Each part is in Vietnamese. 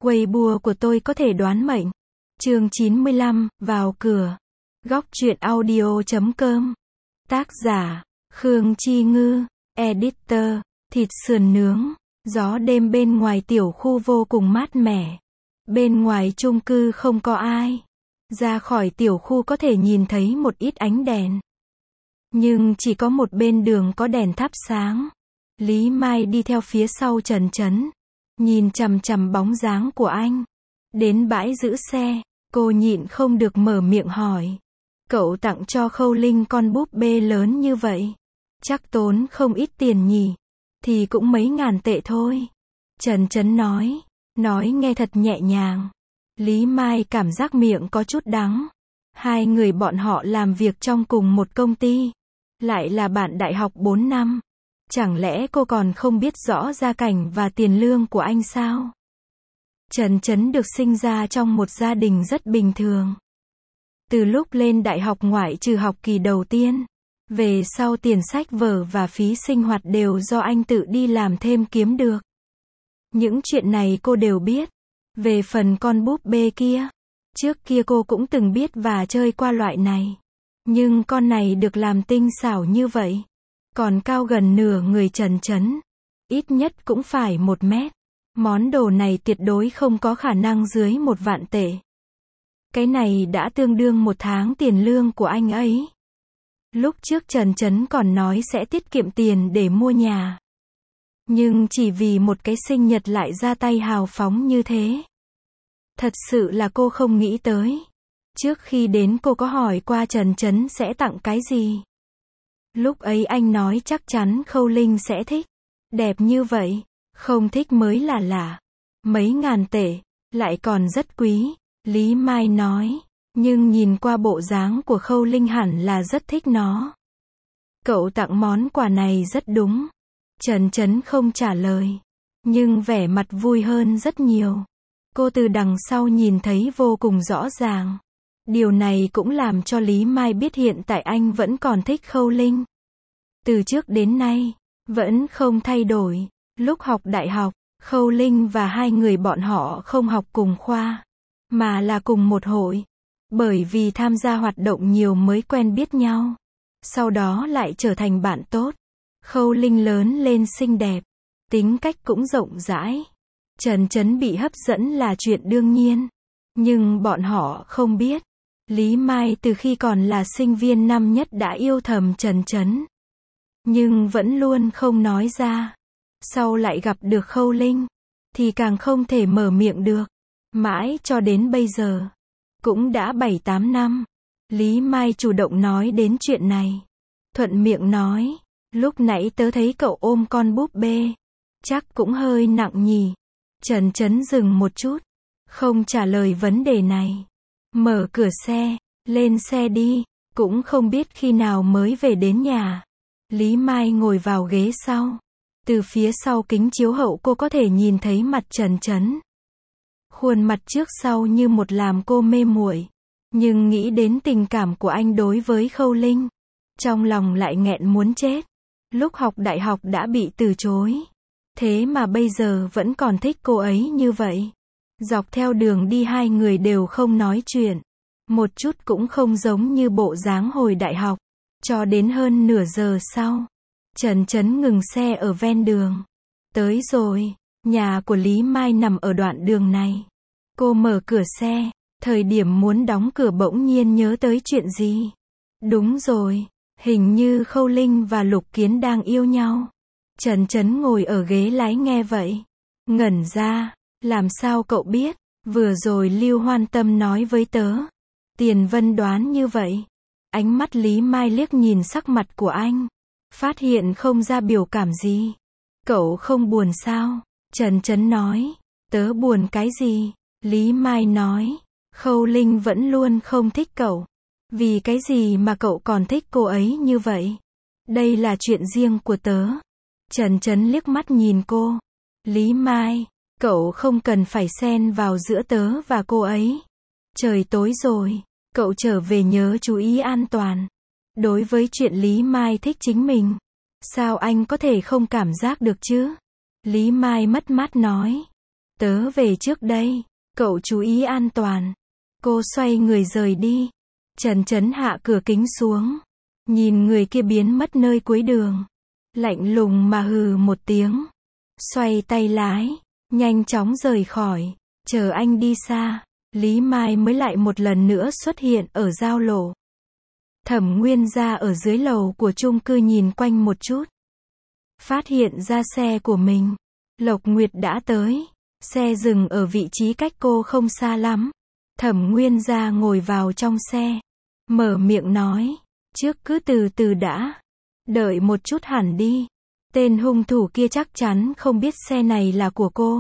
Weibo của tôi có thể đoán mệnh. Chương 95, vào cửa. Góc truyện audio.com. Tác giả, Khương Chi Ngư. Editor, thịt sườn nướng. Gió đêm bên ngoài tiểu khu vô cùng mát mẻ. Bên ngoài chung cư không có ai. Ra khỏi tiểu khu có thể nhìn thấy một ít ánh đèn. Nhưng chỉ có một bên đường có đèn thắp sáng. Lý Mai đi theo phía sau Trần Chấn. Nhìn chằm chằm bóng dáng của anh. Đến bãi giữ xe, cô nhịn không được mở miệng hỏi. Cậu tặng cho Khâu Linh con búp bê lớn như vậy. Chắc tốn không ít tiền nhỉ. Thì cũng mấy ngàn tệ thôi. Trần Chấn nói nghe thật nhẹ nhàng. Lý Mai cảm giác miệng có chút đắng. Hai người bọn họ làm việc trong cùng một công ty. Lại là bạn đại học 4 năm. Chẳng lẽ cô còn không biết rõ gia cảnh và tiền lương của anh sao? Trần Chấn được sinh ra trong một gia đình rất bình thường. Từ lúc lên đại học ngoại trừ học kỳ đầu tiên, về sau tiền sách vở và phí sinh hoạt đều do anh tự đi làm thêm kiếm được. Những chuyện này cô đều biết. Về phần con búp bê kia, trước kia cô cũng từng biết và chơi qua loại này. Nhưng con này được làm tinh xảo như vậy. Còn cao gần nửa người Trần Chấn. Ít nhất cũng phải 1 mét. Món đồ này tuyệt đối không có khả năng dưới 1 vạn tệ. Cái này đã tương đương 1 tháng tiền lương của anh ấy. Lúc trước Trần Chấn còn nói sẽ tiết kiệm tiền để mua nhà. Nhưng chỉ vì một cái sinh nhật lại ra tay hào phóng như thế. Thật sự là cô không nghĩ tới. Trước khi đến cô có hỏi qua Trần Chấn sẽ tặng cái gì. Lúc ấy anh nói chắc chắn Khâu Linh sẽ thích. Đẹp như vậy, không thích mới là lạ. Mấy ngàn tệ, lại còn rất quý. Lý Mai nói, nhưng nhìn qua bộ dáng của Khâu Linh hẳn là rất thích nó. Cậu tặng món quà này rất đúng. Trần Chấn không trả lời, nhưng vẻ mặt vui hơn rất nhiều. Cô từ đằng sau nhìn thấy vô cùng rõ ràng. Điều này cũng làm cho Lý Mai biết hiện tại anh vẫn còn thích Khâu Linh. Từ trước đến nay, vẫn không thay đổi. Lúc học đại học, Khâu Linh và hai người bọn họ không học cùng khoa, mà là cùng một hội. Bởi vì tham gia hoạt động nhiều mới quen biết nhau. Sau đó lại trở thành bạn tốt. Khâu Linh lớn lên xinh đẹp, tính cách cũng rộng rãi. Trần Chấn bị hấp dẫn là chuyện đương nhiên. Nhưng bọn họ không biết. Lý Mai từ khi còn là sinh viên năm nhất đã yêu thầm Trần Chấn. Nhưng vẫn luôn không nói ra. Sau lại gặp được Khâu Linh, thì càng không thể mở miệng được. Mãi cho đến bây giờ, cũng đã 7-8 năm. Lý Mai chủ động nói đến chuyện này. Thuận miệng nói, lúc nãy tớ thấy cậu ôm con búp bê. Chắc cũng hơi nặng nhỉ. Trần Chấn dừng một chút, không trả lời vấn đề này. Mở cửa xe, lên xe đi, cũng không biết khi nào mới về đến nhà. Lý Mai ngồi vào ghế sau. Từ phía sau kính chiếu hậu cô có thể nhìn thấy mặt Trần Chấn. Khuôn mặt trước sau như một làm cô mê muội. Nhưng nghĩ đến tình cảm của anh đối với Khâu Linh, trong lòng lại nghẹn muốn chết. Lúc học đại học đã bị từ chối. Thế mà bây giờ vẫn còn thích cô ấy như vậy. Dọc theo đường đi hai người đều không nói chuyện. Một chút cũng không giống như bộ dáng hồi đại học. Cho đến hơn nửa giờ sau, Trần Chấn ngừng xe ở ven đường. Tới rồi, nhà của Lý Mai nằm ở đoạn đường này. Cô mở cửa xe, thời điểm muốn đóng cửa bỗng nhiên nhớ tới chuyện gì. Đúng rồi, hình như Khâu Linh và Lục Kiến đang yêu nhau. Trần Chấn ngồi ở ghế lái nghe vậy. Ngẩn ra, làm sao cậu biết, vừa rồi Lưu Hoan Tâm nói với tớ. Tiền Vân đoán như vậy. Ánh mắt Lý Mai liếc nhìn sắc mặt của anh. Phát hiện không ra biểu cảm gì. Cậu không buồn sao? Trần Chấn nói. Tớ buồn cái gì? Lý Mai nói. Khâu Linh vẫn luôn không thích cậu. Vì cái gì mà cậu còn thích cô ấy như vậy? Đây là chuyện riêng của tớ. Trần Chấn liếc mắt nhìn cô. Lý Mai, cậu không cần phải xen vào giữa tớ và cô ấy. Trời tối rồi, cậu trở về nhớ chú ý an toàn. Đối với chuyện Lý Mai thích chính mình, sao anh có thể không cảm giác được chứ? Lý Mai mất mát nói. Tớ về trước đây. Cậu chú ý an toàn. Cô xoay người rời đi. Trần Chấn hạ cửa kính xuống. Nhìn người kia biến mất nơi cuối đường. Lạnh lùng mà hừ một tiếng. Xoay tay lái. Nhanh chóng rời khỏi. Chờ anh đi xa. Lý Mai mới lại một lần nữa xuất hiện ở giao lộ. Thẩm Nguyên ra ở dưới lầu của chung cư nhìn quanh một chút. Phát hiện ra xe của mình. Lộc Nguyệt đã tới. Xe dừng ở vị trí cách cô không xa lắm. Thẩm Nguyên ra ngồi vào trong xe. Mở miệng nói. Trước cứ từ từ đã. Đợi một chút hẳn đi. Tên hung thủ kia chắc chắn không biết xe này là của cô.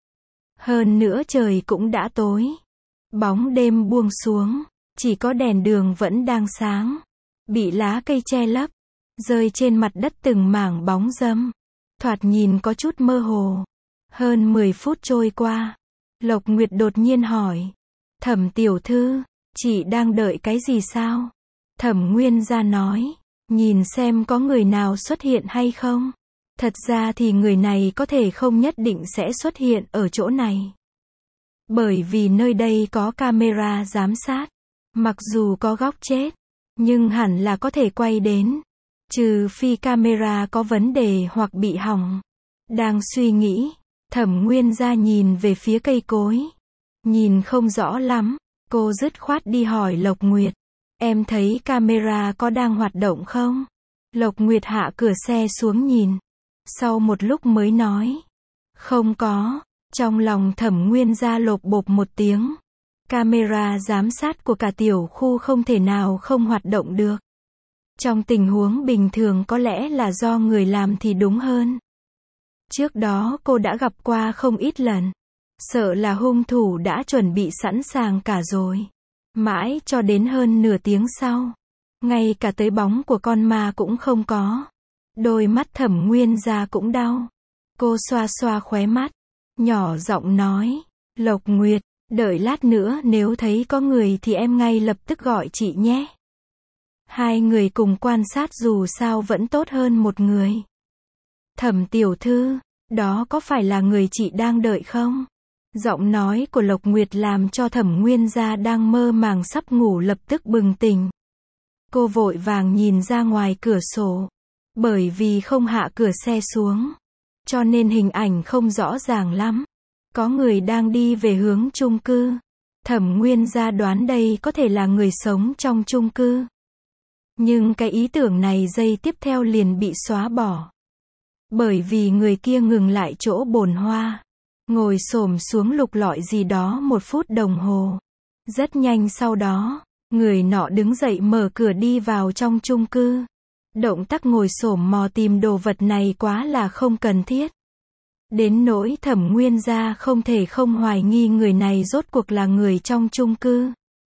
Hơn nữa trời cũng đã tối. Bóng đêm buông xuống. Chỉ có đèn đường vẫn đang sáng. Bị lá cây che lấp. Rơi trên mặt đất từng mảng bóng râm. Thoạt nhìn có chút mơ hồ. Hơn 10 phút trôi qua. Lộc Nguyệt đột nhiên hỏi. Thẩm tiểu thư, chị đang đợi cái gì sao? Thẩm Nguyên ra nói. Nhìn xem có người nào xuất hiện hay không. Thật ra thì người này có thể không nhất định sẽ xuất hiện ở chỗ này. Bởi vì nơi đây có camera giám sát. Mặc dù có góc chết, nhưng hẳn là có thể quay đến. Trừ phi camera có vấn đề hoặc bị hỏng. Đang suy nghĩ, Thẩm Nguyên ra nhìn về phía cây cối. Nhìn không rõ lắm, cô dứt khoát đi hỏi Lộc Nguyệt. Em thấy camera có đang hoạt động không? Lộc Nguyệt hạ cửa xe xuống nhìn. Sau một lúc mới nói. Không có. Trong lòng Thẩm Nguyên ra lộp bộp một tiếng. Camera giám sát của cả tiểu khu không thể nào không hoạt động được. Trong tình huống bình thường có lẽ là do người làm thì đúng hơn. Trước đó cô đã gặp qua không ít lần. Sợ là hung thủ đã chuẩn bị sẵn sàng cả rồi. Mãi cho đến hơn nửa tiếng sau. Ngay cả tới bóng của con ma cũng không có. Đôi mắt Thẩm Nguyên ra cũng đau. Cô xoa xoa khóe mắt. Nhỏ giọng nói. Lộc Nguyệt, đợi lát nữa nếu thấy có người thì em ngay lập tức gọi chị nhé. Hai người cùng quan sát dù sao vẫn tốt hơn một người. Thẩm tiểu thư, đó có phải là người chị đang đợi không? Giọng nói của Lộc Nguyệt làm cho Thẩm Nguyên gia đang mơ màng sắp ngủ lập tức bừng tỉnh. Cô vội vàng nhìn ra ngoài cửa sổ. Bởi vì không hạ cửa xe xuống, cho nên hình ảnh không rõ ràng lắm. Có người đang đi về hướng chung cư. Thẩm Nguyên gia đoán đây có thể là người sống trong chung cư. Nhưng cái ý tưởng này giây tiếp theo liền bị xóa bỏ. Bởi vì người kia ngừng lại chỗ bồn hoa. Ngồi xổm xuống lục lọi gì đó 1 phút đồng hồ. Rất nhanh sau đó, người nọ đứng dậy mở cửa đi vào trong chung cư. Động tác ngồi xổm mò tìm đồ vật này quá là không cần thiết. Đến nỗi Thẩm Nguyên gia không thể không hoài nghi người này rốt cuộc là người trong chung cư.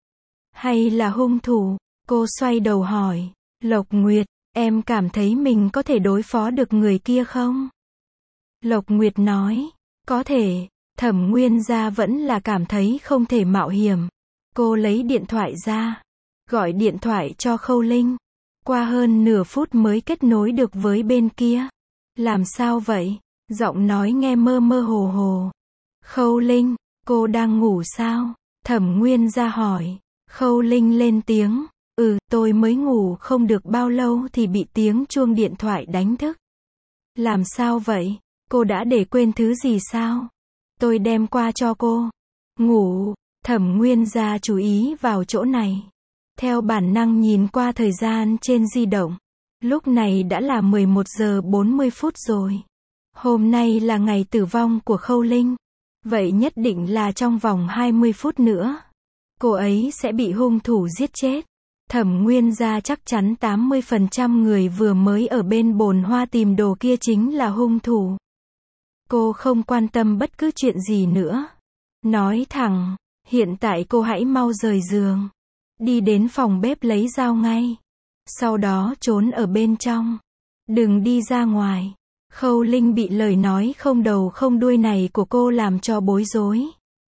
Hay là hung thủ? Cô xoay đầu hỏi. Lộc Nguyệt, em cảm thấy mình có thể đối phó được người kia không? Lộc Nguyệt nói. Có thể. Thẩm Nguyên gia vẫn là cảm thấy không thể mạo hiểm. Cô lấy điện thoại ra. Gọi điện thoại cho Khâu Linh. Qua hơn nửa phút mới kết nối được với bên kia. Làm sao vậy? Giọng nói nghe mơ mơ hồ hồ. Khâu Linh, cô đang ngủ sao? Thẩm Nguyên gia hỏi. Khâu Linh lên tiếng. Tôi mới ngủ không được bao lâu thì bị tiếng chuông điện thoại đánh thức. Làm sao vậy? Cô đã để quên thứ gì sao? Tôi đem qua cho cô. Ngủ. Thẩm Nguyên gia chú ý vào chỗ này. Theo bản năng nhìn qua thời gian trên di động. Lúc này đã là 11 giờ 40 phút rồi. Hôm nay là ngày tử vong của Khâu Linh. Vậy nhất định là trong vòng 20 phút nữa. Cô ấy sẽ bị hung thủ giết chết. Thẩm Nguyên gia chắc chắn 80% người vừa mới ở bên bồn hoa tìm đồ kia chính là hung thủ. Cô không quan tâm bất cứ chuyện gì nữa. Nói thẳng, hiện tại cô hãy mau rời giường. Đi đến phòng bếp lấy dao ngay. Sau đó trốn ở bên trong. Đừng đi ra ngoài. Khâu Linh bị lời nói không đầu không đuôi này của cô làm cho bối rối.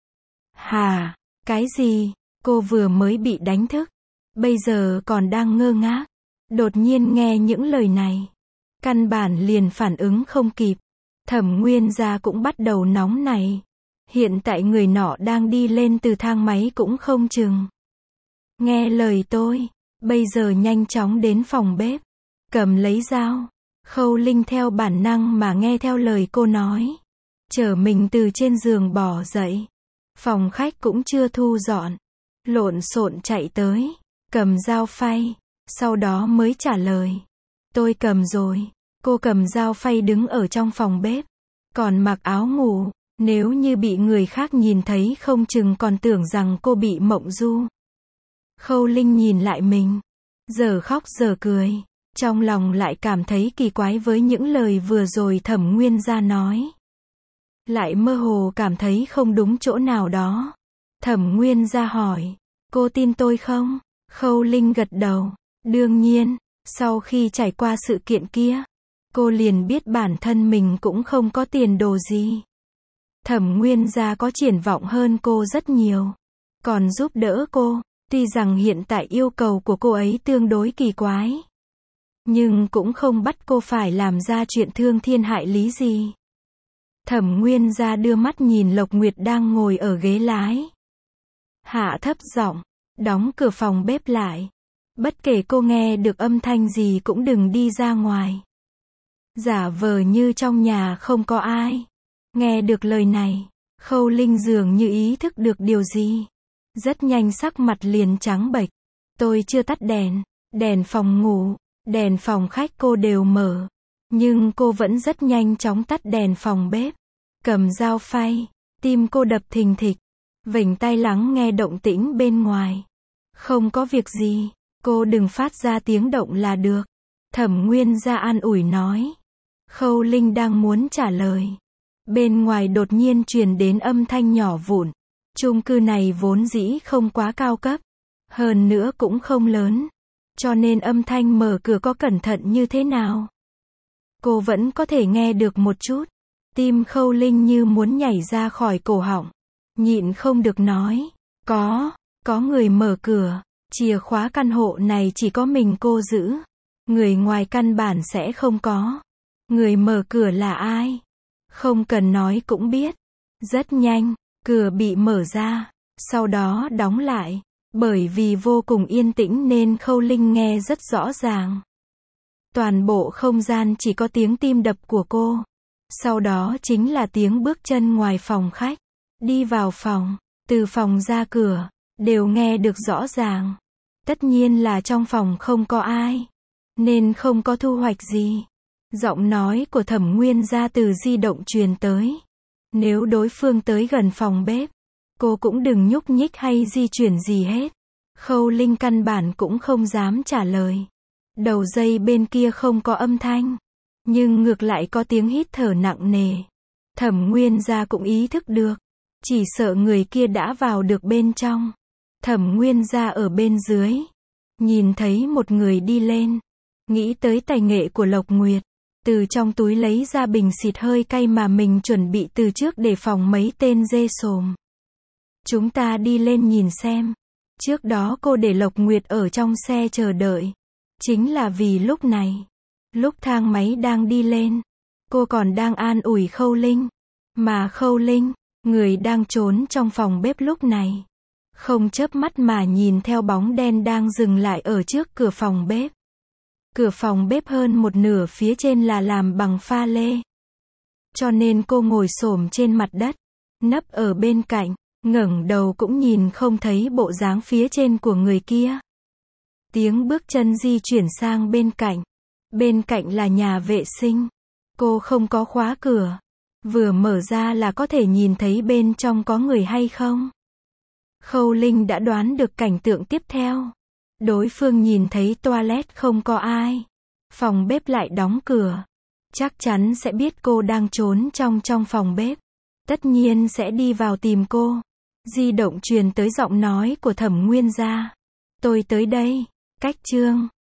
Hà, cái gì? Cô vừa mới bị đánh thức. Bây giờ còn đang ngơ ngác. Đột nhiên nghe những lời này. Căn bản liền phản ứng không kịp. Thẩm Nguyên gia cũng bắt đầu nóng này. Hiện tại người nọ đang đi lên từ thang máy cũng không chừng. Nghe lời tôi, bây giờ nhanh chóng đến phòng bếp, cầm lấy dao. Khâu Linh theo bản năng mà nghe theo lời cô nói. Chở mình từ trên giường bỏ dậy. Phòng khách cũng chưa thu dọn. Lộn xộn chạy tới, cầm dao phay, sau đó mới trả lời. Tôi cầm rồi. Cô cầm dao phay đứng ở trong phòng bếp, còn mặc áo ngủ, nếu như bị người khác nhìn thấy không chừng còn tưởng rằng cô bị mộng du. Khâu Linh nhìn lại mình, giờ khóc giờ cười, trong lòng lại cảm thấy kỳ quái với những lời vừa rồi Thẩm Nguyên Gia nói. Lại mơ hồ cảm thấy không đúng chỗ nào đó. Thẩm Nguyên Gia hỏi, cô tin tôi không? Khâu Linh gật đầu, đương nhiên, sau khi trải qua sự kiện kia, cô liền biết bản thân mình cũng không có tiền đồ gì. Thẩm Nguyên Gia có triển vọng hơn cô rất nhiều, còn giúp đỡ cô, tuy rằng hiện tại yêu cầu của cô ấy tương đối kỳ quái, nhưng cũng không bắt cô phải làm ra chuyện thương thiên hại lý gì. Thẩm Nguyên Gia đưa mắt nhìn Lộc Nguyệt đang ngồi ở ghế lái. Hạ thấp giọng, đóng cửa phòng bếp lại. Bất kể cô nghe được âm thanh gì cũng đừng đi ra ngoài. Giả vờ như trong nhà không có ai. Nghe được lời này, Khâu Linh dường như ý thức được điều gì. Rất nhanh sắc mặt liền trắng bệch. Tôi chưa tắt đèn, đèn phòng ngủ, đèn phòng khách cô đều mở. Nhưng cô vẫn rất nhanh chóng tắt đèn phòng bếp. Cầm dao phay, tim cô đập thình thịch. Vểnh tai lắng nghe động tĩnh bên ngoài. Không có việc gì, cô đừng phát ra tiếng động là được. Thẩm Nguyên Gia an ủi nói. Khâu Linh đang muốn trả lời. Bên ngoài đột nhiên truyền đến âm thanh nhỏ vụn. Chung cư này vốn dĩ không quá cao cấp. Hơn nữa cũng không lớn. Cho nên âm thanh mở cửa có cẩn thận như thế nào, cô vẫn có thể nghe được một chút. Tim Khâu Linh như muốn nhảy ra khỏi cổ họng. Nhịn không được nói. Có người mở cửa. Chìa khóa căn hộ này chỉ có mình cô giữ. Người ngoài căn bản sẽ không có. Người mở cửa là ai? Không cần nói cũng biết. Rất nhanh, cửa bị mở ra, sau đó đóng lại. Bởi vì vô cùng yên tĩnh nên Khâu Linh nghe rất rõ ràng. Toàn bộ không gian chỉ có tiếng tim đập của cô. Sau đó chính là tiếng bước chân ngoài phòng khách. Đi vào phòng, từ phòng ra cửa, đều nghe được rõ ràng. Tất nhiên là trong phòng không có ai, nên không có thu hoạch gì. Giọng nói của Thẩm Nguyên Gia từ di động truyền tới. Nếu đối phương tới gần phòng bếp, cô cũng đừng nhúc nhích hay di chuyển gì hết. Khâu Linh căn bản cũng không dám trả lời. Đầu dây bên kia không có âm thanh, nhưng ngược lại có tiếng hít thở nặng nề. Thẩm Nguyên Gia cũng ý thức được, chỉ sợ người kia đã vào được bên trong. Thẩm Nguyên Gia ở bên dưới, nhìn thấy một người đi lên, nghĩ tới tài nghệ của Lộc Nguyệt, từ trong túi lấy ra bình xịt hơi cay mà mình chuẩn bị từ trước để phòng mấy tên dê sồm. Chúng ta đi lên nhìn xem. Trước đó cô để Lộc Nguyệt ở trong xe chờ đợi, chính là vì lúc này, lúc thang máy đang đi lên, cô còn đang an ủi Khâu Linh. Mà Khâu Linh, người đang trốn trong phòng bếp lúc này, không chớp mắt mà nhìn theo bóng đen đang dừng lại ở trước cửa phòng bếp. Cửa phòng bếp hơn một nửa phía trên là làm bằng pha lê. Cho nên cô ngồi xổm trên mặt đất, nấp ở bên cạnh, ngẩng đầu cũng nhìn không thấy bộ dáng phía trên của người kia. Tiếng bước chân di chuyển sang bên cạnh. Bên cạnh là nhà vệ sinh. Cô không có khóa cửa. Vừa mở ra là có thể nhìn thấy bên trong có người hay không. Khâu Linh đã đoán được cảnh tượng tiếp theo. Đối phương nhìn thấy toilet không có ai, phòng bếp lại đóng cửa, chắc chắn sẽ biết cô đang trốn trong phòng bếp. Tất nhiên sẽ đi vào tìm cô. Di động truyền tới giọng nói của Thẩm Nguyên Gia. Tôi tới đây. Cách chương